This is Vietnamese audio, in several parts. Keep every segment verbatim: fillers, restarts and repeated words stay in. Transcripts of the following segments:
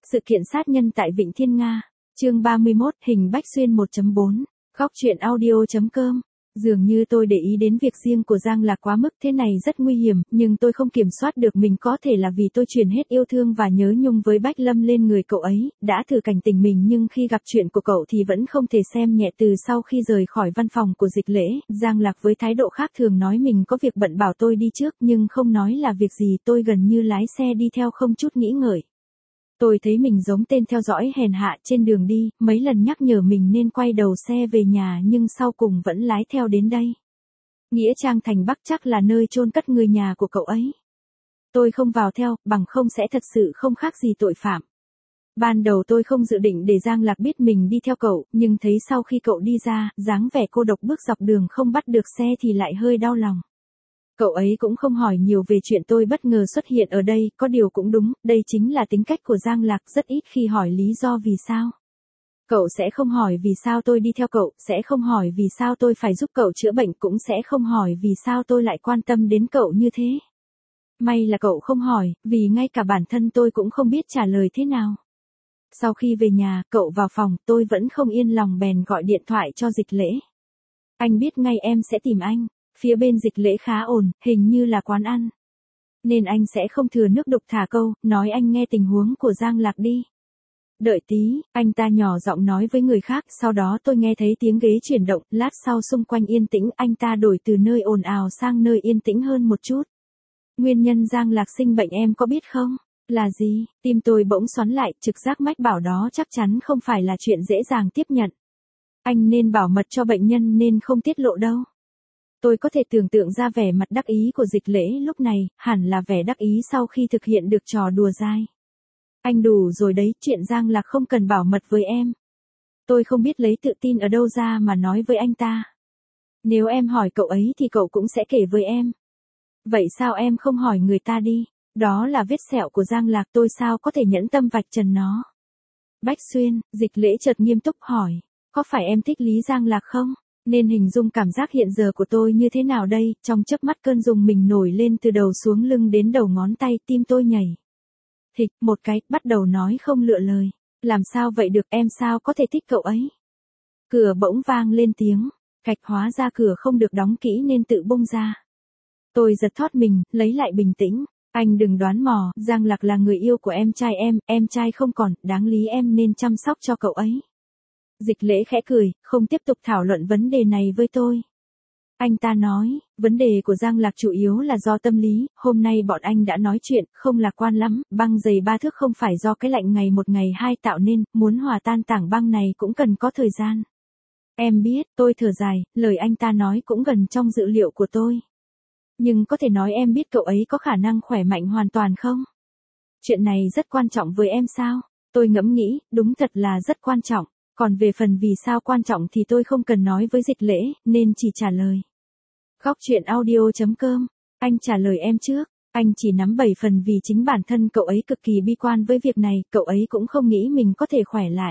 Sự kiện sát nhân tại Vịnh Thiên Nga. Chương ba mươi mốt, hình Bách Xuyên một chấm bốn. Góc truyện audio.com. Dường như tôi để ý đến việc riêng của Giang Lạc quá mức, thế này rất nguy hiểm, nhưng tôi không kiểm soát được mình, có thể là vì tôi truyền hết yêu thương và nhớ nhung với Bách Lâm lên người cậu ấy, đã thử cảnh tỉnh mình nhưng khi gặp chuyện của cậu thì vẫn không thể xem nhẹ. Từ sau khi rời khỏi văn phòng của Dịch Lễ, Giang Lạc với thái độ khác thường nói mình có việc bận bảo tôi đi trước nhưng không nói là việc gì. Tôi gần như lái xe đi theo không chút nghĩ ngợi. Tôi thấy mình giống tên theo dõi hèn hạ trên đường đi, mấy lần nhắc nhở mình nên quay đầu xe về nhà nhưng sau cùng vẫn lái theo đến đây. Nghĩa Trang thành Bắc chắc là nơi chôn cất người nhà của cậu ấy. Tôi không vào theo, bằng không sẽ thật sự không khác gì tội phạm. Ban đầu tôi không dự định để Giang Lạc biết mình đi theo cậu, nhưng thấy sau khi cậu đi ra, dáng vẻ cô độc bước dọc đường không bắt được xe thì lại hơi đau lòng. Cậu ấy cũng không hỏi nhiều về chuyện tôi bất ngờ xuất hiện ở đây, có điều cũng đúng, đây chính là tính cách của Giang Lạc, rất ít khi hỏi lý do vì sao. Cậu sẽ không hỏi vì sao tôi đi theo cậu, sẽ không hỏi vì sao tôi phải giúp cậu chữa bệnh, cũng sẽ không hỏi vì sao tôi lại quan tâm đến cậu như thế. May là cậu không hỏi, vì ngay cả bản thân tôi cũng không biết trả lời thế nào. Sau khi về nhà, cậu vào phòng, tôi vẫn không yên lòng bèn gọi điện thoại cho Dịch Lễ. Anh biết ngay em sẽ tìm anh. Phía bên Dịch Lễ khá ổn, hình như là quán ăn. Nên anh sẽ không thừa nước đục thả câu, nói anh nghe tình huống của Giang Lạc đi. Đợi tí, anh ta nhỏ giọng nói với người khác, sau đó tôi nghe thấy tiếng ghế chuyển động, lát sau xung quanh yên tĩnh, anh ta đổi từ nơi ồn ào sang nơi yên tĩnh hơn một chút. Nguyên nhân Giang Lạc sinh bệnh em có biết không? Là gì? Tim tôi bỗng xoắn lại, trực giác mách bảo đó chắc chắn không phải là chuyện dễ dàng tiếp nhận. Anh nên bảo mật cho bệnh nhân nên không tiết lộ đâu. Tôi có thể tưởng tượng ra vẻ mặt đắc ý của Dịch Lễ lúc này, hẳn là vẻ đắc ý sau khi thực hiện được trò đùa dai. Anh đủ rồi đấy, chuyện Giang Lạc không cần bảo mật với em. Tôi không biết lấy tự tin ở đâu ra mà nói với anh ta. Nếu em hỏi cậu ấy thì cậu cũng sẽ kể với em. Vậy sao em không hỏi người ta đi? Đó là vết sẹo của Giang Lạc, tôi sao có thể nhẫn tâm vạch trần nó? Bách Xuyên, Dịch Lễ chợt nghiêm túc hỏi, có phải em thích Lý Giang Lạc không? Nên hình dung cảm giác hiện giờ của tôi như thế nào đây, trong chớp mắt cơn rùng mình nổi lên từ đầu xuống lưng đến đầu ngón tay, tim tôi nhảy. Thịch, một cái, bắt đầu nói không lựa lời. Làm sao vậy được, em sao có thể thích cậu ấy? Cửa bỗng vang lên tiếng, cạch, hóa ra cửa không được đóng kỹ nên tự bung ra. Tôi giật thót mình, lấy lại bình tĩnh. Anh đừng đoán mò, Giang Lạc là người yêu của em trai em, em trai không còn, đáng lý em nên chăm sóc cho cậu ấy. Dịch Lễ khẽ cười, không tiếp tục thảo luận vấn đề này với tôi. Anh ta nói, vấn đề của Giang Lạc chủ yếu là do tâm lý, hôm nay bọn anh đã nói chuyện, không lạc quan lắm, băng dày ba thước không phải do cái lạnh ngày một ngày hai tạo nên, muốn hòa tan tảng băng này cũng cần có thời gian. Em biết, tôi thở dài, lời anh ta nói cũng gần trong dự liệu của tôi. Nhưng có thể nói em biết cậu ấy có khả năng khỏe mạnh hoàn toàn không? Chuyện này rất quan trọng với em sao? Tôi ngẫm nghĩ, đúng thật là rất quan trọng. Còn về phần vì sao quan trọng thì tôi không cần nói với Dịch Lễ, nên chỉ trả lời. Góc truyện audio.com. Anh trả lời em trước. Anh chỉ nắm bảy phần vì chính bản thân cậu ấy cực kỳ bi quan với việc này, cậu ấy cũng không nghĩ mình có thể khỏe lại.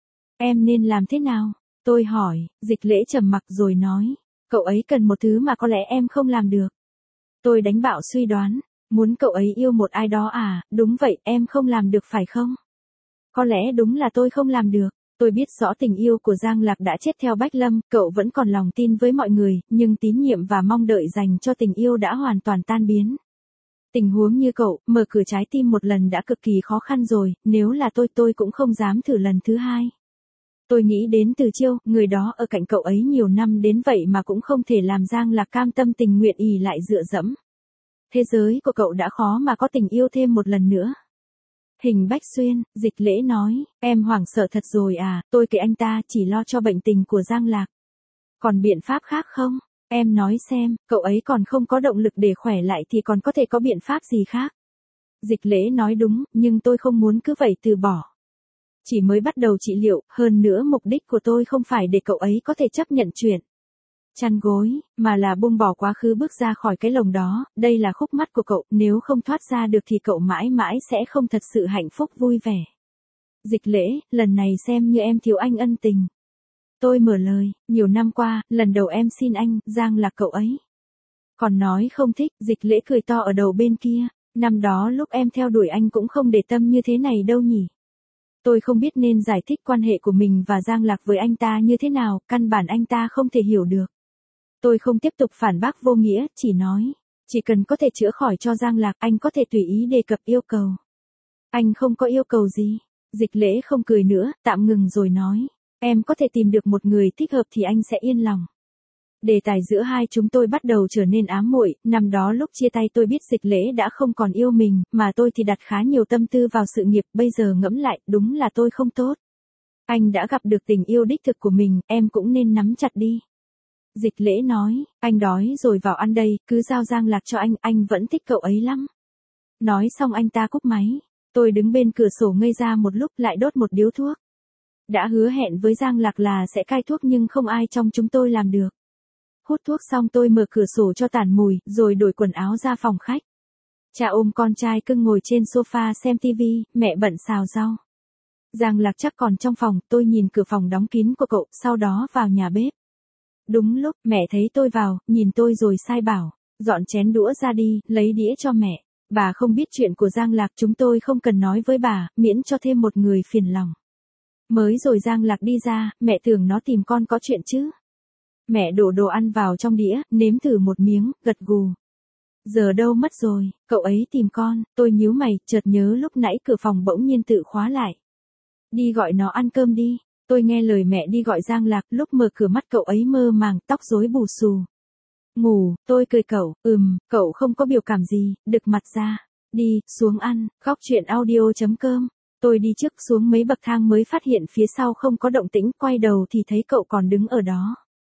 Em nên làm thế nào? Tôi hỏi, Dịch Lễ trầm mặc rồi nói. Cậu ấy cần một thứ mà có lẽ em không làm được. Tôi đánh bạo suy đoán. Muốn cậu ấy yêu một ai đó à, đúng vậy, em không làm được phải không? Có lẽ đúng là tôi không làm được. Tôi biết rõ tình yêu của Giang Lạc đã chết theo Bách Lâm, cậu vẫn còn lòng tin với mọi người, nhưng tín nhiệm và mong đợi dành cho tình yêu đã hoàn toàn tan biến. Tình huống như cậu, mở cửa trái tim một lần đã cực kỳ khó khăn rồi, nếu là tôi tôi cũng không dám thử lần thứ hai. Tôi nghĩ đến Từ Chiêu, người đó ở cạnh cậu ấy nhiều năm đến vậy mà cũng không thể làm Giang Lạc cam tâm tình nguyện ỷ lại dựa dẫm. Thế giới của cậu đã khó mà có tình yêu thêm một lần nữa. Hình Bách Xuyên, Dịch Lễ nói, em hoảng sợ thật rồi à, tôi kể anh ta chỉ lo cho bệnh tình của Giang Lạc. Còn biện pháp khác không? Em nói xem, cậu ấy còn không có động lực để khỏe lại thì còn có thể có biện pháp gì khác? Dịch Lễ nói đúng, nhưng tôi không muốn cứ vậy từ bỏ. Chỉ mới bắt đầu trị liệu, hơn nữa mục đích của tôi không phải để cậu ấy có thể chấp nhận chuyện chăn gối, mà là buông bỏ quá khứ bước ra khỏi cái lồng đó, đây là khúc mắc của cậu, nếu không thoát ra được thì cậu mãi mãi sẽ không thật sự hạnh phúc vui vẻ. Dịch Lễ, lần này xem như em thiếu anh ân tình. Tôi mở lời, nhiều năm qua, lần đầu em xin anh, Giang là cậu ấy. Còn nói không thích, Dịch Lễ cười to ở đầu bên kia, năm đó lúc em theo đuổi anh cũng không để tâm như thế này đâu nhỉ. Tôi không biết nên giải thích quan hệ của mình và Giang Lạc với anh ta như thế nào, căn bản anh ta không thể hiểu được. Tôi không tiếp tục phản bác vô nghĩa, chỉ nói, chỉ cần có thể chữa khỏi cho Giang Lạc, anh có thể tùy ý đề cập yêu cầu. Anh không có yêu cầu gì. Dịch Lễ không cười nữa, tạm ngừng rồi nói, em có thể tìm được một người thích hợp thì anh sẽ yên lòng. Đề tài giữa hai chúng tôi bắt đầu trở nên ám muội, năm đó lúc chia tay tôi biết Dịch Lễ đã không còn yêu mình, mà tôi thì đặt khá nhiều tâm tư vào sự nghiệp, bây giờ ngẫm lại, đúng là tôi không tốt. Anh đã gặp được tình yêu đích thực của mình, em cũng nên nắm chặt đi. Dịch Lễ nói, anh đói rồi vào ăn đây, cứ giao Giang Lạc cho anh, anh vẫn thích cậu ấy lắm. Nói xong anh ta cúp máy, tôi đứng bên cửa sổ ngây ra một lúc lại đốt một điếu thuốc. Đã hứa hẹn với Giang Lạc là sẽ cai thuốc nhưng không ai trong chúng tôi làm được. Hút thuốc xong tôi mở cửa sổ cho tản mùi, rồi đổi quần áo ra phòng khách. Cha ôm con trai cưng ngồi trên sofa xem tivi, mẹ bận xào rau. Giang Lạc chắc còn trong phòng, tôi nhìn cửa phòng đóng kín của cậu, sau đó vào nhà bếp. Đúng lúc, mẹ thấy tôi vào, nhìn tôi rồi sai bảo, dọn chén đũa ra đi, lấy đĩa cho mẹ. Bà không biết chuyện của Giang Lạc, chúng tôi không cần nói với bà, miễn cho thêm một người phiền lòng. Mới rồi Giang Lạc đi ra, mẹ tưởng nó tìm con có chuyện chứ. Mẹ đổ đồ ăn vào trong đĩa, nếm thử một miếng, gật gù. Giờ đâu mất rồi, cậu ấy tìm con, tôi nhíu mày, chợt nhớ lúc nãy cửa phòng bỗng nhiên tự khóa lại. Đi gọi nó ăn cơm đi, tôi nghe lời mẹ đi gọi Giang Lạc, lúc mở cửa mắt cậu ấy mơ màng, tóc rối bù xù. Ngủ, tôi cười cậu, ừm, cậu không có biểu cảm gì, đực mặt ra. Đi, xuống ăn, góc chuyện audio chấm com. Tôi đi trước xuống mấy bậc thang mới phát hiện phía sau không có động tĩnh, quay đầu thì thấy cậu còn đứng ở đó.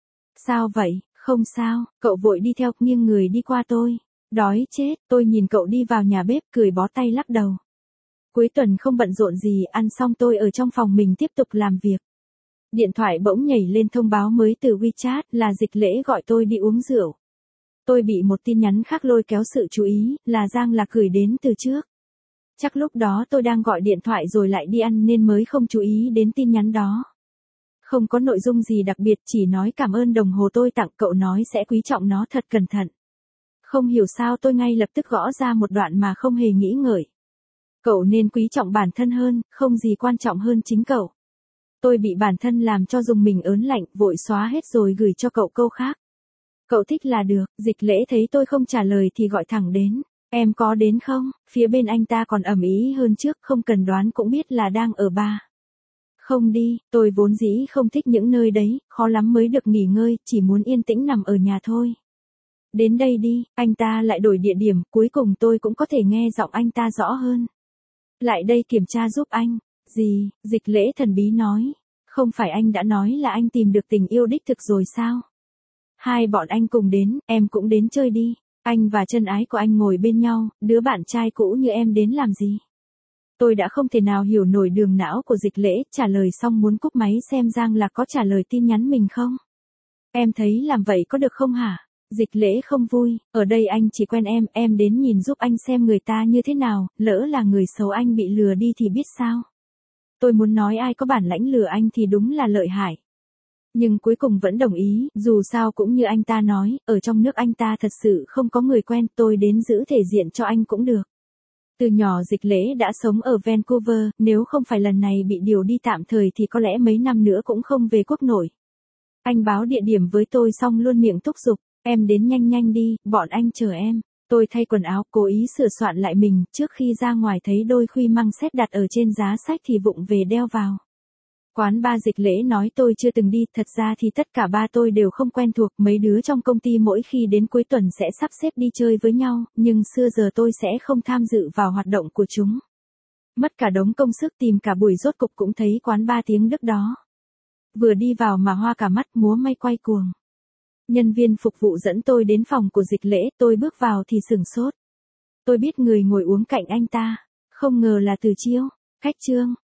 Sao vậy, không sao, cậu vội đi theo, nghiêng người đi qua tôi. Đói chết, tôi nhìn cậu đi vào nhà bếp, cười bó tay lắc đầu. Cuối tuần không bận rộn gì, ăn xong tôi ở trong phòng mình tiếp tục làm việc. Điện thoại bỗng nhảy lên thông báo mới từ WeChat là Dịch Lễ gọi tôi đi uống rượu. Tôi bị một tin nhắn khác lôi kéo sự chú ý, là Giang Lạc gửi đến từ trước. Chắc lúc đó tôi đang gọi điện thoại rồi lại đi ăn nên mới không chú ý đến tin nhắn đó. Không có nội dung gì đặc biệt, chỉ nói cảm ơn đồng hồ tôi tặng, cậu nói sẽ quý trọng nó thật cẩn thận. Không hiểu sao tôi ngay lập tức gõ ra một đoạn mà không hề nghĩ ngợi. Cậu nên quý trọng bản thân hơn, không gì quan trọng hơn chính cậu. Tôi bị bản thân làm cho dùng mình ớn lạnh, vội xóa hết rồi gửi cho cậu câu khác. Cậu thích là được. Dịch Lễ thấy tôi không trả lời thì gọi thẳng đến. Em có đến không? Phía bên anh ta còn ầm ĩ hơn trước, không cần đoán cũng biết là đang ở bar. Không đi, tôi vốn dĩ không thích những nơi đấy, khó lắm mới được nghỉ ngơi, chỉ muốn yên tĩnh nằm ở nhà thôi. Đến đây đi, anh ta lại đổi địa điểm, cuối cùng tôi cũng có thể nghe giọng anh ta rõ hơn. Lại đây kiểm tra giúp anh. Gì? Dịch Lễ thần bí nói. Không phải anh đã nói là anh tìm được tình yêu đích thực rồi sao? Hai bọn anh cùng đến, em cũng đến chơi đi. Anh và chân ái của anh ngồi bên nhau, đứa bạn trai cũ như em đến làm gì? Tôi đã không thể nào hiểu nổi đường não của Dịch Lễ, trả lời xong muốn cúp máy xem Giang Lạc có trả lời tin nhắn mình không. Em thấy làm vậy có được không hả? Dịch Lễ không vui, ở đây anh chỉ quen em, em đến nhìn giúp anh xem người ta như thế nào, lỡ là người xấu anh bị lừa đi thì biết sao. Tôi muốn nói ai có bản lãnh lừa anh thì đúng là lợi hại. Nhưng cuối cùng vẫn đồng ý, dù sao cũng như anh ta nói, ở trong nước anh ta thật sự không có người quen, tôi đến giữ thể diện cho anh cũng được. Từ nhỏ Dịch Lễ đã sống ở Vancouver, nếu không phải lần này bị điều đi tạm thời thì có lẽ mấy năm nữa cũng không về quốc nội. Anh báo địa điểm với tôi xong luôn miệng thúc giục, em đến nhanh nhanh đi, bọn anh chờ em. Tôi thay quần áo, cố ý sửa soạn lại mình, trước khi ra ngoài thấy đôi khuy măng xét đặt ở trên giá sách thì vụng về đeo vào. Quán bar Dịch Lễ nói tôi chưa từng đi, thật ra thì tất cả ba tôi đều không quen thuộc, mấy đứa trong công ty mỗi khi đến cuối tuần sẽ sắp xếp đi chơi với nhau, nhưng xưa giờ tôi sẽ không tham dự vào hoạt động của chúng. Mất cả đống công sức tìm cả buổi rốt cục cũng thấy quán bar tiếng Đức đó. Vừa đi vào mà hoa cả mắt, múa may quay cuồng. Nhân viên phục vụ dẫn tôi đến phòng của Dịch Lễ, tôi bước vào thì sửng sốt. Tôi biết người ngồi uống cạnh anh ta, không ngờ là Từ Chiêu. Khách Trương,